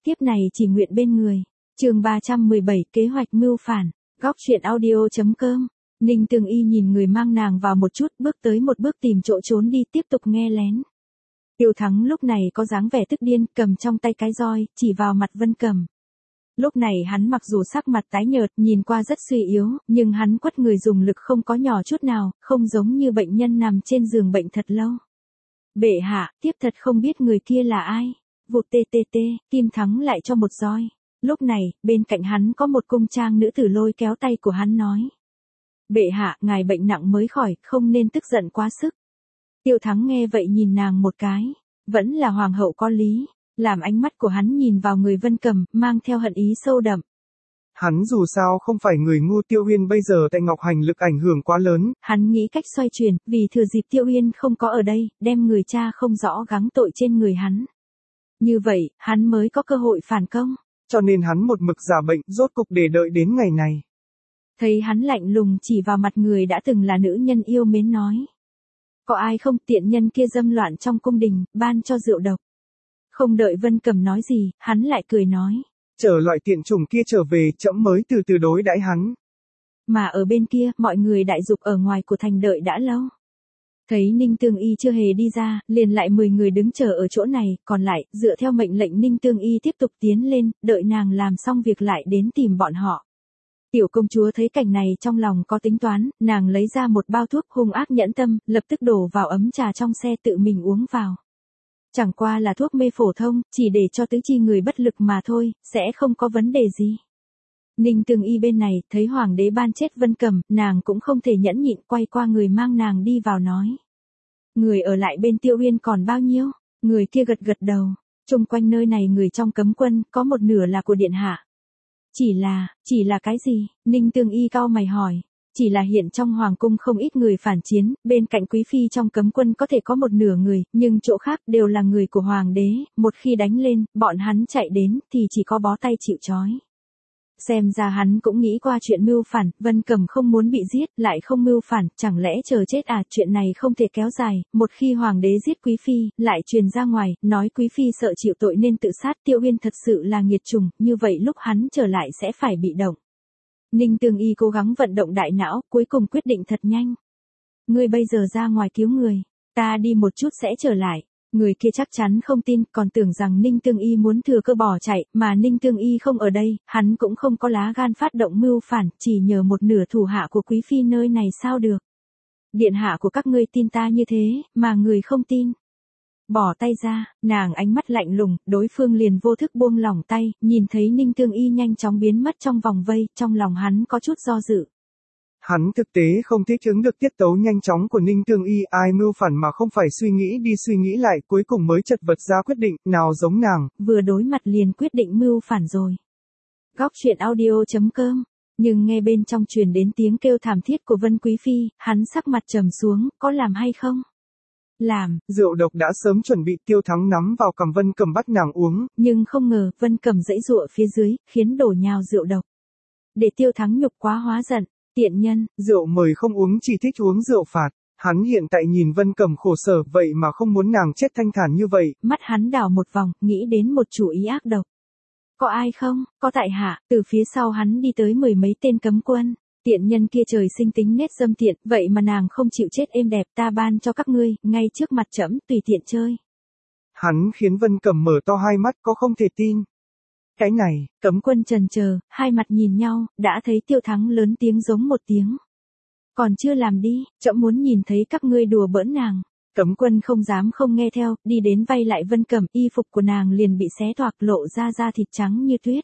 Tiếp này chỉ nguyện bên người. Chương 317 kế hoạch mưu phản. Góc truyện audio.com. Ninh Tường Y nhìn người mang nàng vào một chút, bước tới một bước tìm chỗ trốn đi, tiếp tục nghe lén. Tiêu Thắng lúc này có dáng vẻ tức điên, cầm trong tay cái roi, chỉ vào mặt Vân Cầm. Lúc này hắn mặc dù sắc mặt tái nhợt, nhìn qua rất suy yếu, nhưng hắn quất người dùng lực không có nhỏ chút nào, không giống như bệnh nhân nằm trên giường bệnh thật lâu. Bệ hạ, tiếp thật không biết người kia là ai. Vụt tê, Kim Thắng lại cho một roi. Lúc này, bên cạnh hắn có một cung trang nữ tử lôi kéo tay của hắn nói. Bệ hạ, ngài bệnh nặng mới khỏi, không nên tức giận quá sức. Tiêu Thắng nghe vậy nhìn nàng một cái. Vẫn là hoàng hậu có lý. Làm ánh mắt của hắn nhìn vào người Vân Cầm, mang theo hận ý sâu đậm. Hắn dù sao không phải người ngu, Tiêu Uyên bây giờ tại Ngọc Hành lực ảnh hưởng quá lớn. Hắn nghĩ cách xoay chuyển, vì thừa dịp Tiêu Uyên không có ở đây, đem người cha không rõ gắng tội trên người hắn. Như vậy, hắn mới có cơ hội phản công. Cho nên hắn một mực giả bệnh, rốt cục để đợi đến ngày này. Thấy hắn lạnh lùng chỉ vào mặt người đã từng là nữ nhân yêu mến nói. Có ai không, tiện nhân kia dâm loạn trong cung đình, ban cho rượu độc. Không đợi Vân Cầm nói gì, hắn lại cười nói. Chờ loại tiện chủng kia trở về, trẫm mới từ từ đối đãi hắn. Mà ở bên kia, mọi người đại dục ở ngoài của thành đợi đã lâu. Thấy Ninh Tương Y chưa hề đi ra, liền lại 10 người đứng chờ ở chỗ này, còn lại, dựa theo mệnh lệnh Ninh Tương Y tiếp tục tiến lên, đợi nàng làm xong việc lại đến tìm bọn họ. Tiểu công chúa thấy cảnh này trong lòng có tính toán, nàng lấy ra một bao thuốc hung ác nhẫn tâm, lập tức đổ vào ấm trà trong xe tự mình uống vào. Chẳng qua là thuốc mê phổ thông, chỉ để cho tứ chi người bất lực mà thôi, sẽ không có vấn đề gì. Ninh Tường Y bên này, thấy hoàng đế ban chết Vân Cầm, nàng cũng không thể nhẫn nhịn, quay qua người mang nàng đi vào nói. Người ở lại bên Tiêu Uyên còn bao nhiêu? Người kia gật gật đầu. Chung quanh nơi này người trong cấm quân, có một nửa là của điện hạ. Chỉ là cái gì? Ninh Tường Y cau mày hỏi. Chỉ là hiện trong hoàng cung không ít người phản chiến, bên cạnh quý phi trong cấm quân có thể có một nửa người, nhưng chỗ khác đều là người của hoàng đế, một khi đánh lên, bọn hắn chạy đến, thì chỉ có bó tay chịu trói. Xem ra hắn cũng nghĩ qua chuyện mưu phản, Vân Cầm không muốn bị giết, lại không mưu phản, chẳng lẽ chờ chết à, chuyện này không thể kéo dài, một khi hoàng đế giết quý phi, lại truyền ra ngoài, nói quý phi sợ chịu tội nên tự sát, Tiêu Uyên thật sự là nghiệt chủng, như vậy lúc hắn trở lại sẽ phải bị động. Ninh Tường Y cố gắng vận động đại não, cuối cùng quyết định thật nhanh. Ngươi bây giờ ra ngoài cứu người, ta đi một chút sẽ trở lại. Người kia chắc chắn không tin, còn tưởng rằng Ninh Tường Y muốn thừa cơ bỏ chạy, mà Ninh Tường Y không ở đây, hắn cũng không có lá gan phát động mưu phản, chỉ nhờ một nửa thủ hạ của quý phi nơi này sao được. Điện hạ của các ngươi tin ta như thế, mà người không tin. Bỏ tay ra, nàng ánh mắt lạnh lùng, đối phương liền vô thức buông lỏng tay, nhìn thấy Ninh Tường Y nhanh chóng biến mất trong vòng vây, trong lòng hắn có chút do dự. Hắn thực tế không thích ứng được tiết tấu nhanh chóng của Ninh Tường Y, ai mưu phản mà không phải suy nghĩ đi suy nghĩ lại, cuối cùng mới chật vật ra quyết định, nào giống nàng. Vừa đối mặt liền quyết định mưu phản rồi. Góc truyện audio.com. Nhưng nghe bên trong truyền đến tiếng kêu thảm thiết của Vân Quý Phi, hắn sắc mặt trầm xuống, có làm hay không? Làm. Rượu độc đã sớm chuẩn bị, Tiêu Thắng nắm vào cầm Vân Cầm bắt nàng uống. Nhưng không ngờ, Vân Cầm giãy giụa phía dưới, khiến đổ nhào rượu độc. Để Tiêu Thắng nhục quá hóa giận, tiện nhân. Rượu mời không uống, chỉ thích uống rượu phạt. Hắn hiện tại nhìn Vân Cầm khổ sở, vậy mà không muốn nàng chết thanh thản như vậy. Mắt hắn đảo một vòng, nghĩ đến một chủ ý ác độc. Có ai không? Có tại hạ, từ phía sau hắn đi tới 10 mấy tên cấm quân. Tiện nhân kia trời sinh tính nết dâm tiện, vậy mà nàng không chịu chết êm đẹp, ta ban cho các ngươi, ngay trước mặt trẫm, tùy tiện chơi. Hắn khiến Vân Cầm mở to hai mắt, có không thể tin. Cái này, cấm quân trần chờ, hai mặt nhìn nhau, đã thấy Tiêu Thắng lớn tiếng giống một tiếng. Còn chưa làm đi, trẫm muốn nhìn thấy các ngươi đùa bỡn nàng. Cấm quân không dám không nghe theo, đi đến vay lại Vân Cầm, y phục của nàng liền bị xé toạc lộ ra da thịt trắng như tuyết.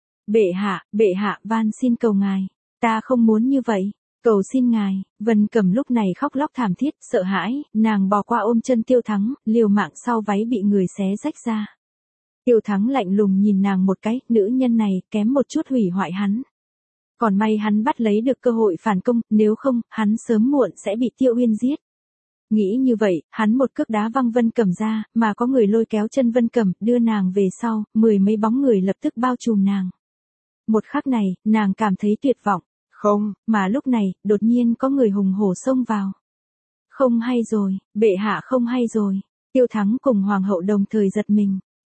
Bệ hạ, van xin cầu ngài. Ta không muốn như vậy, cầu xin ngài. Vân Cầm lúc này khóc lóc thảm thiết, sợ hãi, nàng bò qua ôm chân Tiêu Thắng, liều mạng sau váy bị người xé rách ra. Tiêu Thắng lạnh lùng nhìn nàng một cái, nữ nhân này kém một chút hủy hoại hắn. Còn may hắn bắt lấy được cơ hội phản công, nếu không, hắn sớm muộn sẽ bị Tiêu Uyên giết. Nghĩ như vậy, hắn một cước đá văng Vân Cầm ra, mà có người lôi kéo chân Vân Cầm, đưa nàng về sau, 10 mấy bóng người lập tức bao trùm nàng. Một khắc này, nàng cảm thấy tuyệt vọng. Không, mà lúc này, đột nhiên có người hùng hổ xông vào. Không hay rồi, bệ hạ không hay rồi. Tiêu Thắng cùng hoàng hậu đồng thời giật mình.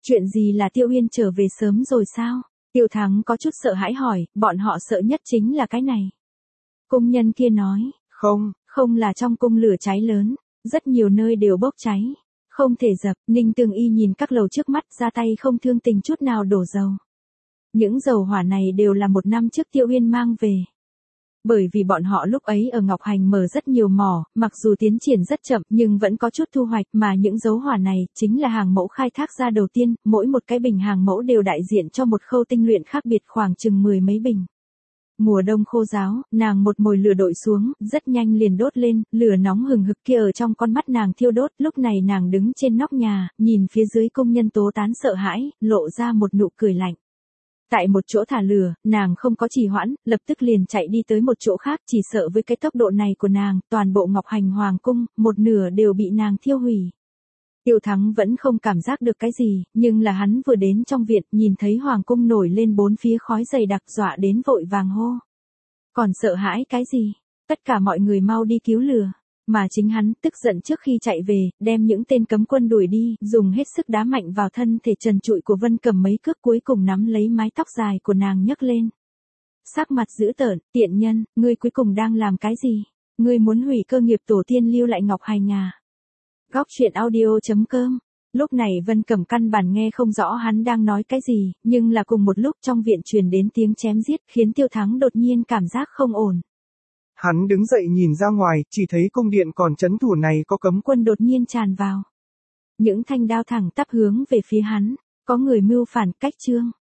Chuyện gì là Tiêu Uyên trở về sớm rồi sao? Tiêu Thắng có chút sợ hãi hỏi, bọn họ sợ nhất chính là cái này. Cung nhân kia nói, không là trong cung lửa cháy lớn, rất nhiều nơi đều bốc cháy. Không thể dập, Ninh Tương Y nhìn các lầu trước mắt ra tay không thương tình chút nào đổ dầu. Những dầu hỏa này đều là 1 năm trước Tiêu Uyên mang về. Bởi vì bọn họ lúc ấy ở Ngọc Hành mở rất nhiều mỏ, mặc dù tiến triển rất chậm nhưng vẫn có chút thu hoạch mà những dấu hỏa này chính là hàng mẫu khai thác ra đầu tiên, mỗi một cái bình hàng mẫu đều đại diện cho một khâu tinh luyện khác biệt khoảng chừng 10 mấy bình. Mùa đông khô ráo, nàng một mồi lửa đội xuống, rất nhanh liền đốt lên, lửa nóng hừng hực kia ở trong con mắt nàng thiêu đốt, lúc này nàng đứng trên nóc nhà, nhìn phía dưới công nhân tố tán sợ hãi, lộ ra một nụ cười lạnh. Tại một chỗ thả lửa, nàng không có trì hoãn, lập tức liền chạy đi tới một chỗ khác, chỉ sợ với cái tốc độ này của nàng, toàn bộ Ngọc Hành Hoàng cung, một nửa đều bị nàng thiêu hủy. Tiêu Thắng vẫn không cảm giác được cái gì, nhưng là hắn vừa đến trong viện, nhìn thấy Hoàng cung nổi lên 4 phía khói dày đặc dọa đến vội vàng hô. Còn sợ hãi cái gì? Tất cả mọi người mau đi cứu lửa. Mà chính hắn, tức giận trước khi chạy về, đem những tên cấm quân đuổi đi, dùng hết sức đá mạnh vào thân thể trần trụi của Vân Cầm mấy cước cuối cùng nắm lấy mái tóc dài của nàng nhấc lên. Sắc mặt dữ tợn, tiện nhân, ngươi cuối cùng đang làm cái gì? Ngươi muốn hủy cơ nghiệp tổ tiên lưu lại Ngọc Hành à? Góc truyện audio.com. Lúc này Vân Cầm căn bản nghe không rõ hắn đang nói cái gì, nhưng là cùng một lúc trong viện truyền đến tiếng chém giết khiến Tiêu Thắng đột nhiên cảm giác không ổn. Hắn đứng dậy nhìn ra ngoài, chỉ thấy cung điện còn trấn thủ này có cấm quân đột nhiên tràn vào. Những thanh đao thẳng tắp hướng về phía hắn, có người mưu phản cách trương.